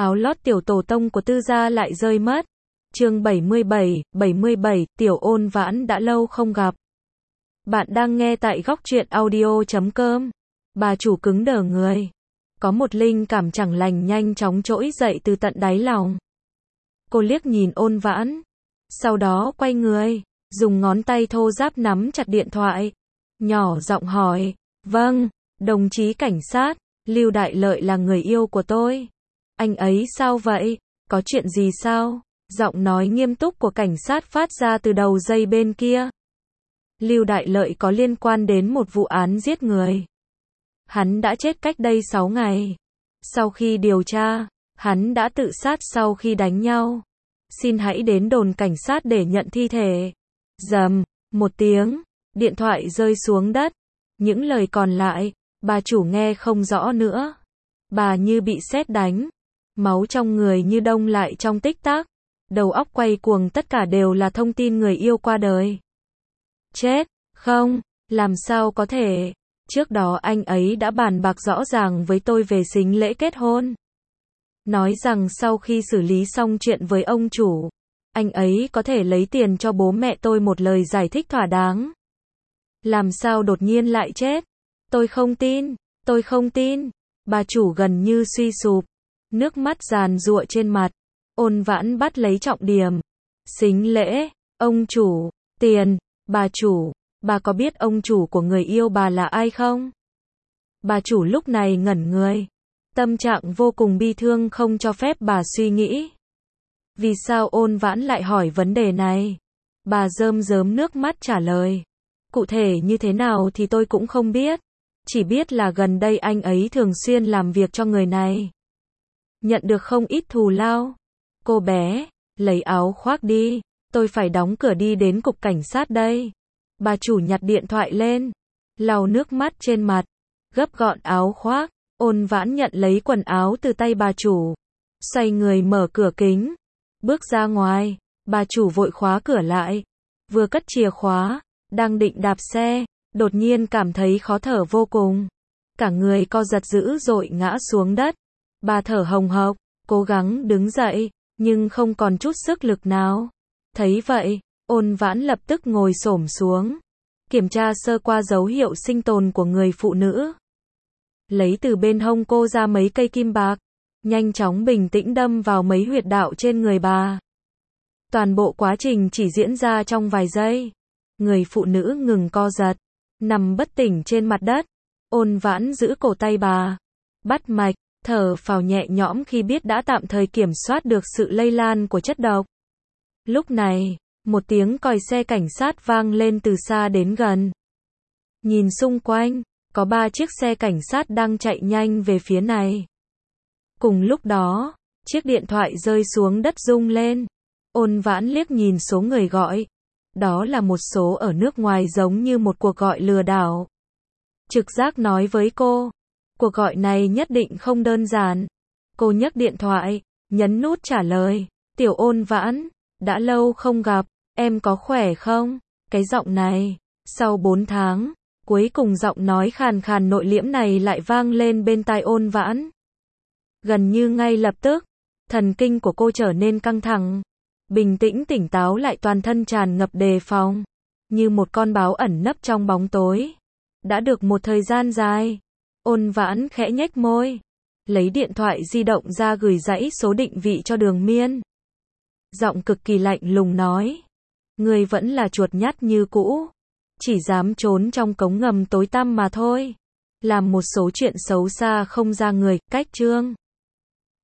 áo lót tiểu tổ tông của Tư gia lại rơi mất. Chương 77, Tiểu Ôn Vãn đã lâu không gặp. Bạn đang nghe tại góc truyện audio.com. Bà chủ cứng đờ người. Có một linh cảm chẳng lành nhanh chóng trỗi dậy từ tận đáy lòng. Cô liếc nhìn Ôn Vãn. Sau đó quay người, dùng ngón tay thô ráp nắm chặt điện thoại. Nhỏ giọng hỏi, vâng, đồng chí cảnh sát, Lưu Đại Lợi là người yêu của tôi. Anh ấy sao vậy? Có chuyện gì sao? Giọng nói nghiêm túc của cảnh sát phát ra từ đầu dây bên kia. Lưu Đại Lợi có liên quan đến một vụ án giết người. Hắn đã chết cách đây 6 ngày. Sau khi điều tra, hắn đã tự sát sau khi đánh nhau. Xin hãy đến đồn cảnh sát để nhận thi thể. Rầm, một tiếng, điện thoại rơi xuống đất. Những lời còn lại, bà chủ nghe không rõ nữa. Bà như bị sét đánh. Máu trong người như đông lại trong tích tắc. Đầu óc quay cuồng, tất cả đều là thông tin người yêu qua đời. Chết, không, làm sao có thể. Trước đó anh ấy đã bàn bạc rõ ràng với tôi về sính lễ kết hôn. Nói rằng sau khi xử lý xong chuyện với ông chủ, anh ấy có thể lấy tiền cho bố mẹ tôi, một lời giải thích thỏa đáng. Làm sao đột nhiên lại chết? Tôi không tin, tôi không tin. Bà chủ gần như suy sụp, nước mắt giàn giụa trên mặt. Ôn Vãn bắt lấy trọng điểm. Sính lễ, ông chủ, tiền, bà chủ, bà có biết ông chủ của người yêu bà là ai không? Bà chủ lúc này ngẩn người. Tâm trạng vô cùng bi thương không cho phép bà suy nghĩ. Vì sao Ôn Vãn lại hỏi vấn đề này? Bà rơm rớm nước mắt trả lời. Cụ thể như thế nào thì tôi cũng không biết. Chỉ biết là gần đây anh ấy thường xuyên làm việc cho người này. Nhận được không ít thù lao. Cô bé, lấy áo khoác đi. Tôi phải đóng cửa đi đến cục cảnh sát đây. Bà chủ nhặt điện thoại lên. Lau nước mắt trên mặt. Gấp gọn áo khoác. Ôn Vãn nhận lấy quần áo từ tay bà chủ. Xoay người mở cửa kính. Bước ra ngoài. Bà chủ vội khóa cửa lại. Vừa cất chìa khóa. Đang định đạp xe. Đột nhiên cảm thấy khó thở vô cùng. Cả người co giật dữ dội ngã xuống đất. Bà thở hồng hộc. Cố gắng đứng dậy. Nhưng không còn chút sức lực nào. Thấy vậy, Ôn Vãn lập tức ngồi xổm xuống. Kiểm tra sơ qua dấu hiệu sinh tồn của người phụ nữ. Lấy từ bên hông cô ra mấy cây kim bạc. Nhanh chóng bình tĩnh đâm vào mấy huyệt đạo trên người bà. Toàn bộ quá trình chỉ diễn ra trong vài giây. Người phụ nữ ngừng co giật. Nằm bất tỉnh trên mặt đất. Ôn Vãn giữ cổ tay bà. Bắt mạch, thở phào nhẹ nhõm khi biết đã tạm thời kiểm soát được sự lây lan của chất độc. Lúc này, một tiếng còi xe cảnh sát vang lên từ xa đến gần. Nhìn xung quanh, có 3 chiếc xe cảnh sát đang chạy nhanh về phía này. Cùng lúc đó, chiếc điện thoại rơi xuống đất rung lên. Ôn Vãn liếc nhìn số người gọi. Đó là một số ở nước ngoài, giống như một cuộc gọi lừa đảo. Trực giác nói với cô, cuộc gọi này nhất định không đơn giản. Cô nhấc điện thoại, nhấn nút trả lời. Tiểu Ôn Vãn, đã lâu không gặp, em có khỏe không? Cái giọng này, sau 4 tháng, cuối cùng giọng nói khàn khàn nội liễm này lại vang lên bên tai Ôn Vãn. Gần như ngay lập tức, thần kinh của cô trở nên căng thẳng. Bình tĩnh tỉnh táo lại, toàn thân tràn ngập đề phòng. Như một con báo ẩn nấp trong bóng tối. Đã được một thời gian dài. Ôn Vãn khẽ nhếch môi. Lấy điện thoại di động ra gửi dãy số định vị cho Đường Miên. Giọng cực kỳ lạnh lùng nói. Ngươi vẫn là chuột nhắt như cũ. Chỉ dám trốn trong cống ngầm tối tăm mà thôi. Làm một số chuyện xấu xa không ra người, cách chương.